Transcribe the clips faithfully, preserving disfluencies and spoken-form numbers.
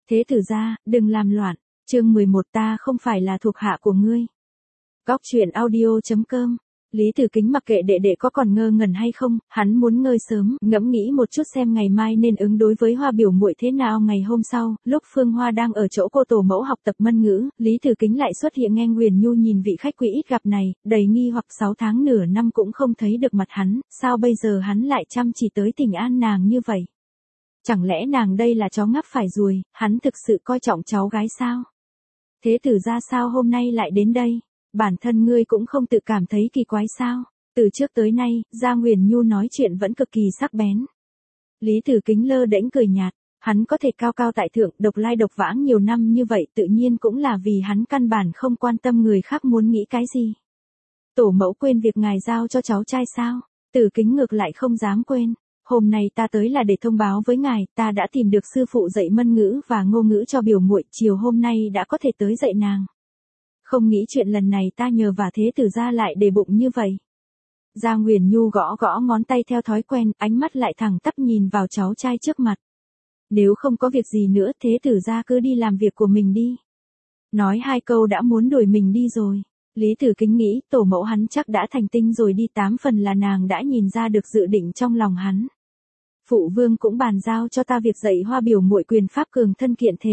Thế tử gia, đừng làm loạn. Chương mười một ta không phải là thuộc hạ của ngươi. Góc truyện audio chấm com. Lý Tử Kính mặc kệ đệ đệ có còn ngơ ngẩn hay không, hắn muốn ngơi sớm, ngẫm nghĩ một chút xem ngày mai nên ứng đối với Hoa biểu muội thế nào. Ngày hôm sau, lúc Phương Hoa đang ở chỗ cô tổ mẫu học tập mân ngữ, Lý Tử Kính lại xuất hiện. Nghe Nguyền Nhu nhìn vị khách quý ít gặp này, đầy nghi hoặc sáu tháng nửa năm cũng không thấy được mặt hắn, sao bây giờ hắn lại chăm chỉ tới thỉnh an nàng như vậy? Chẳng lẽ nàng đây là chó ngáp phải ruồi, hắn thực sự coi trọng cháu gái sao? Thế tử gia sao hôm nay lại đến đây? Bản thân ngươi cũng không tự cảm thấy kỳ quái sao? Từ trước tới nay, Gia Nguyền Nhu nói chuyện vẫn cực kỳ sắc bén. Lý Tử Kính lơ đễnh cười nhạt, hắn có thể cao cao tại thượng, độc lai độc vãng nhiều năm như vậy tự nhiên cũng là vì hắn căn bản không quan tâm người khác muốn nghĩ cái gì. Tổ mẫu quên việc ngài giao cho cháu trai sao? Tử Kính ngược lại không dám quên. Hôm nay ta tới là để thông báo với ngài, ta đã tìm được sư phụ dạy mân ngữ và ngô ngữ cho biểu muội, chiều hôm nay đã có thể tới dạy nàng. Không nghĩ chuyện lần này ta nhờ và thế tử gia lại để bụng như vậy. Gia Nguyền Nhu gõ gõ ngón tay theo thói quen, ánh mắt lại thẳng tắp nhìn vào cháu trai trước mặt. Nếu không có việc gì nữa, thế tử gia cứ đi làm việc của mình đi. Nói hai câu đã muốn đuổi mình đi rồi. Lý Tử Kính nghĩ, tổ mẫu hắn chắc đã thành tinh rồi đi, tám phần là nàng đã nhìn ra được dự định trong lòng hắn. Phụ vương cũng bàn giao cho ta việc dạy Hoa biểu muội quyền pháp cường thân kiện thể.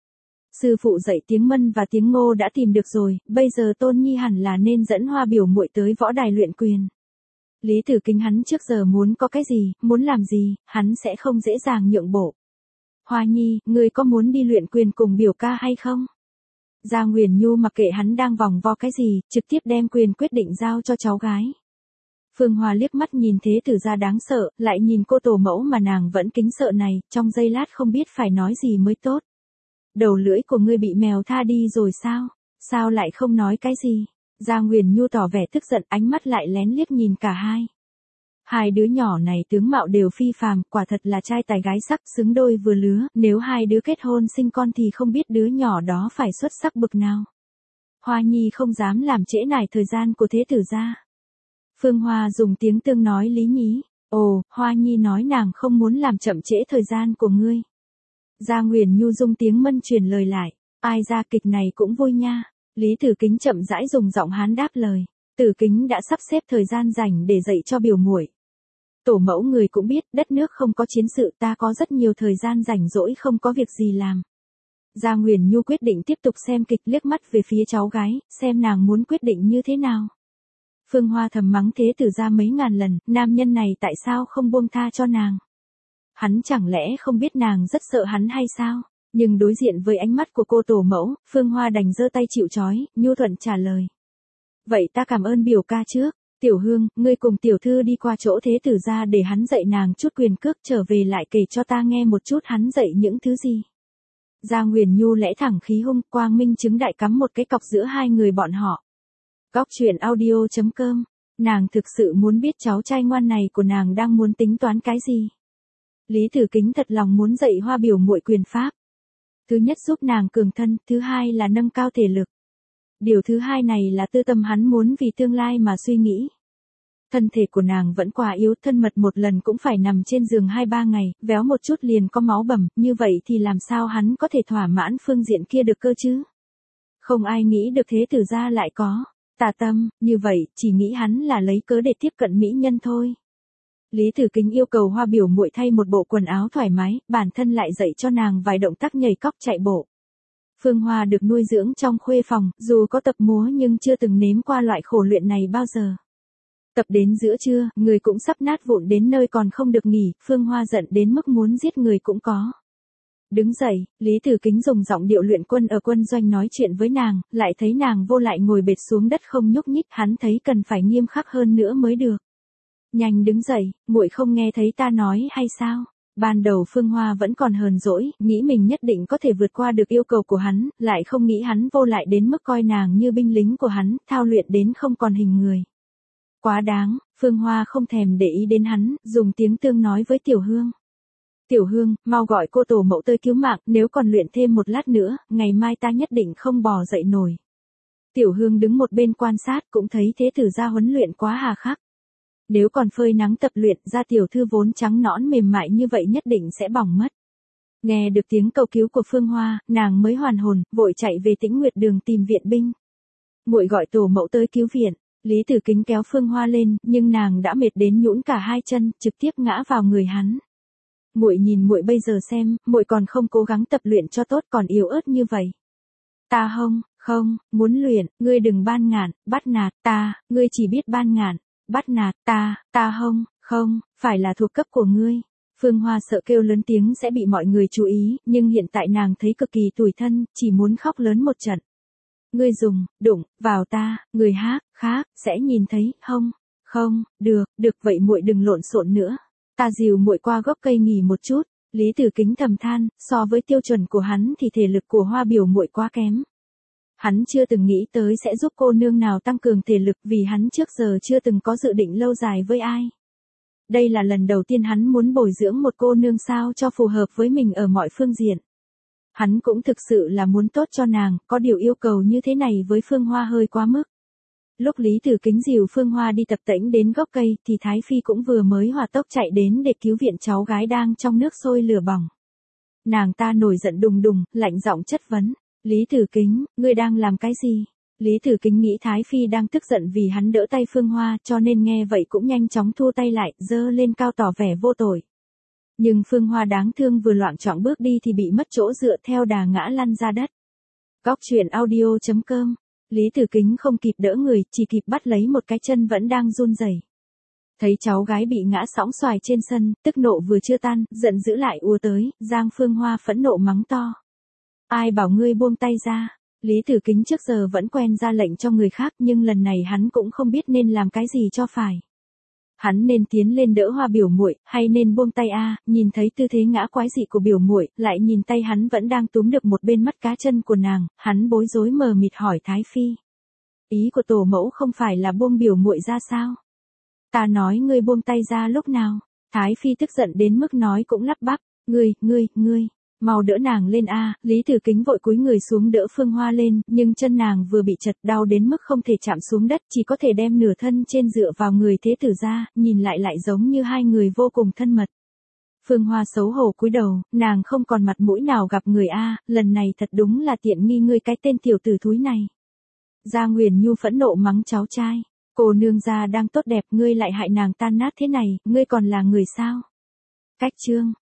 Sư phụ dạy tiếng Mân và tiếng Ngô đã tìm được rồi, bây giờ Tôn Nhi hẳn là nên dẫn Hoa biểu muội tới võ đài luyện quyền. Lý Tử Kính hắn trước giờ muốn có cái gì, muốn làm gì, hắn sẽ không dễ dàng nhượng bộ. Hoa Nhi, ngươi có muốn đi luyện quyền cùng biểu ca hay không? Gia Nguyền Nhu mặc kệ hắn đang vòng vo cái gì, trực tiếp đem quyền quyết định giao cho cháu gái. Phương Hoa liếc mắt nhìn thế tử gia đáng sợ, lại nhìn cô tổ mẫu mà nàng vẫn kính sợ này, trong giây lát không biết phải nói gì mới tốt. Đầu lưỡi của ngươi bị mèo tha đi rồi sao? Sao lại không nói cái gì? Gia Nguyền Nhu tỏ vẻ tức giận, ánh mắt lại lén liếc nhìn cả hai. Hai đứa nhỏ này tướng mạo đều phi phàm, quả thật là trai tài gái sắc, xứng đôi vừa lứa, nếu hai đứa kết hôn sinh con thì không biết đứa nhỏ đó phải xuất sắc bực nào. Hoa Nhi không dám làm trễ nải thời gian của thế tử gia. Phương Hoa dùng tiếng Tương nói lý nhí, ồ, Hoa Nhi nói nàng không muốn làm chậm trễ thời gian của ngươi. Gia Nguyền Nhu dùng tiếng Mân truyền lời lại, ai ra kịch này cũng vui nha. Lý Tử Kính chậm rãi dùng giọng Hán đáp lời, Tử Kính đã sắp xếp thời gian rảnh để dạy cho biểu muội. Tổ mẫu người cũng biết, đất nước không có chiến sự, ta có rất nhiều thời gian rảnh rỗi không có việc gì làm. Gia Nguyền Nhu quyết định tiếp tục xem kịch, liếc mắt về phía cháu gái, xem nàng muốn quyết định như thế nào. Phương Hoa thầm mắng thế tử gia mấy ngàn lần, nam nhân này tại sao không buông tha cho nàng? Hắn chẳng lẽ không biết nàng rất sợ hắn hay sao? Nhưng đối diện với ánh mắt của cô tổ mẫu, Phương Hoa đành giơ tay chịu trói, nhu thuận trả lời. Vậy ta cảm ơn biểu ca trước. Tiểu Hương, ngươi cùng tiểu thư đi qua chỗ thế tử gia để hắn dạy nàng chút quyền cước, trở về lại kể cho ta nghe một chút hắn dạy những thứ gì. Gia Nguyền Nhu lẽ thẳng khí hung, quang minh chứng đại cắm một cái cọc giữa hai người bọn họ. Góc truyện audio chấm com. Nàng thực sự muốn biết cháu trai ngoan này của nàng đang muốn tính toán cái gì. Lý Tử Kính thật lòng muốn dạy Hoa biểu muội quyền pháp. Thứ nhất giúp nàng cường thân, thứ hai là nâng cao thể lực. Điều thứ hai này là tư tâm hắn muốn vì tương lai mà suy nghĩ. Thân thể của nàng vẫn quá yếu, thân mật một lần cũng phải nằm trên giường hai ba ngày, véo một chút liền có máu bầm, như vậy thì làm sao hắn có thể thỏa mãn phương diện kia được cơ chứ? Không ai nghĩ được thế tử gia lại có tà tâm, như vậy, chỉ nghĩ hắn là lấy cớ để tiếp cận mỹ nhân thôi. Lý Tử Kính yêu cầu Hoa biểu muội thay một bộ quần áo thoải mái, bản thân lại dạy cho nàng vài động tác nhảy cóc chạy bộ. Phương Hoa được nuôi dưỡng trong khuê phòng, dù có tập múa nhưng chưa từng nếm qua loại khổ luyện này bao giờ. Tập đến giữa trưa, người cũng sắp nát vụn đến nơi còn không được nghỉ, Phương Hoa giận đến mức muốn giết người cũng có. Đứng dậy, Lý Tử Kính dùng giọng điệu luyện quân ở quân doanh nói chuyện với nàng, lại thấy nàng vô lại ngồi bệt xuống đất không nhúc nhích, hắn thấy cần phải nghiêm khắc hơn nữa mới được. Nhanh đứng dậy, muội không nghe thấy ta nói hay sao? Ban đầu Phương Hoa vẫn còn hờn dỗi, nghĩ mình nhất định có thể vượt qua được yêu cầu của hắn, lại không nghĩ hắn vô lại đến mức coi nàng như binh lính của hắn, thao luyện đến không còn hình người. Quá đáng, Phương Hoa không thèm để ý đến hắn, dùng tiếng Tương nói với Tiểu Hương. Tiểu Hương, mau gọi cô tổ mẫu tới cứu mạng, nếu còn luyện thêm một lát nữa, ngày mai ta nhất định không bò dậy nổi. Tiểu Hương đứng một bên quan sát cũng thấy thế tử gia huấn luyện quá hà khắc. Nếu còn phơi nắng tập luyện, da tiểu thư vốn trắng nõn mềm mại như vậy nhất định sẽ bỏng mất. Nghe được tiếng cầu cứu của Phương Hoa, nàng mới hoàn hồn, vội chạy về Tĩnh Nguyệt Đường tìm viện binh. Muội gọi tổ mẫu tới cứu viện. Lý Tử Kính kéo Phương Hoa lên, nhưng nàng đã mệt đến nhũn cả hai chân, trực tiếp ngã vào người hắn. Muội nhìn muội bây giờ xem, muội còn không cố gắng tập luyện cho tốt, còn yếu ớt như vậy. Ta không, không, muốn luyện, ngươi đừng ban ngạn, bắt nạt ta, ngươi chỉ biết ban ngạn, bắt nạt ta, ta không, không, phải là thuộc cấp của ngươi. Phương Hoa sợ kêu lớn tiếng sẽ bị mọi người chú ý, nhưng hiện tại nàng thấy cực kỳ tủi thân, chỉ muốn khóc lớn một trận. Ngươi dùng, đụng, vào ta, người hát, khác, sẽ nhìn thấy, không, không, được, được vậy muội đừng lộn xộn nữa. Ta dìu muội qua gốc cây nghỉ một chút. Lý Tử Kính thầm than, so với tiêu chuẩn của hắn thì thể lực của Hoa biểu muội quá kém. Hắn chưa từng nghĩ tới sẽ giúp cô nương nào tăng cường thể lực vì hắn trước giờ chưa từng có dự định lâu dài với ai. Đây là lần đầu tiên hắn muốn bồi dưỡng một cô nương sao cho phù hợp với mình ở mọi phương diện. Hắn cũng thực sự là muốn tốt cho nàng, có điều yêu cầu như thế này với Phương Hoa hơi quá mức. Lúc Lý Tử Kính dìu Phương Hoa đi tập tễnh đến gốc cây thì Thái Phi cũng vừa mới hỏa tốc chạy đến để cứu viện cháu gái đang trong nước sôi lửa bỏng. Nàng ta nổi giận đùng đùng, lạnh giọng chất vấn. Lý Tử Kính, ngươi đang làm cái gì? Lý Tử Kính nghĩ Thái Phi đang tức giận vì hắn đỡ tay Phương Hoa cho nên nghe vậy cũng nhanh chóng thua tay lại, giơ lên cao tỏ vẻ vô tội. Nhưng Phương Hoa đáng thương vừa loạng choạng bước đi thì bị mất chỗ dựa theo đà ngã lăn ra đất. Góc truyện audio chấm com. Lý Tử Kính không kịp đỡ người, chỉ kịp bắt lấy một cái chân vẫn đang run rẩy. Thấy cháu gái bị ngã sõng xoài trên sân, tức nộ vừa chưa tan, giận dữ lại ùa tới, Giang Phương Hoa phẫn nộ mắng to. Ai bảo ngươi buông tay ra? Lý Tử Kính trước giờ vẫn quen ra lệnh cho người khác nhưng lần này hắn cũng không biết nên làm cái gì cho phải. Hắn nên tiến lên đỡ Hoa biểu muội hay nên buông tay a? Nhìn thấy tư thế ngã quái dị của biểu muội, lại nhìn tay hắn vẫn đang túm được một bên mắt cá chân của nàng, hắn bối rối mờ mịt hỏi Thái Phi. Ý của tổ mẫu không phải là buông biểu muội ra sao? Ta nói ngươi buông tay ra lúc nào? Thái Phi tức giận đến mức nói cũng lắp bắp, ngươi, ngươi, ngươi. Mau đỡ nàng lên a. Lý Tử Kính vội cúi người xuống đỡ Phương Hoa lên, nhưng chân nàng vừa bị chật đau đến mức không thể chạm xuống đất, chỉ có thể đem nửa thân trên dựa vào người thế tử ra, nhìn lại lại giống như hai người vô cùng thân mật. Phương Hoa xấu hổ cúi đầu, nàng không còn mặt mũi nào gặp người a, lần này thật đúng là tiện nghi ngươi cái tên tiểu tử thúi này. Gia Nguyền Nhu phẫn nộ mắng cháu trai, cô nương gia đang tốt đẹp ngươi lại hại nàng tan nát thế này, ngươi còn là người sao? Cách chương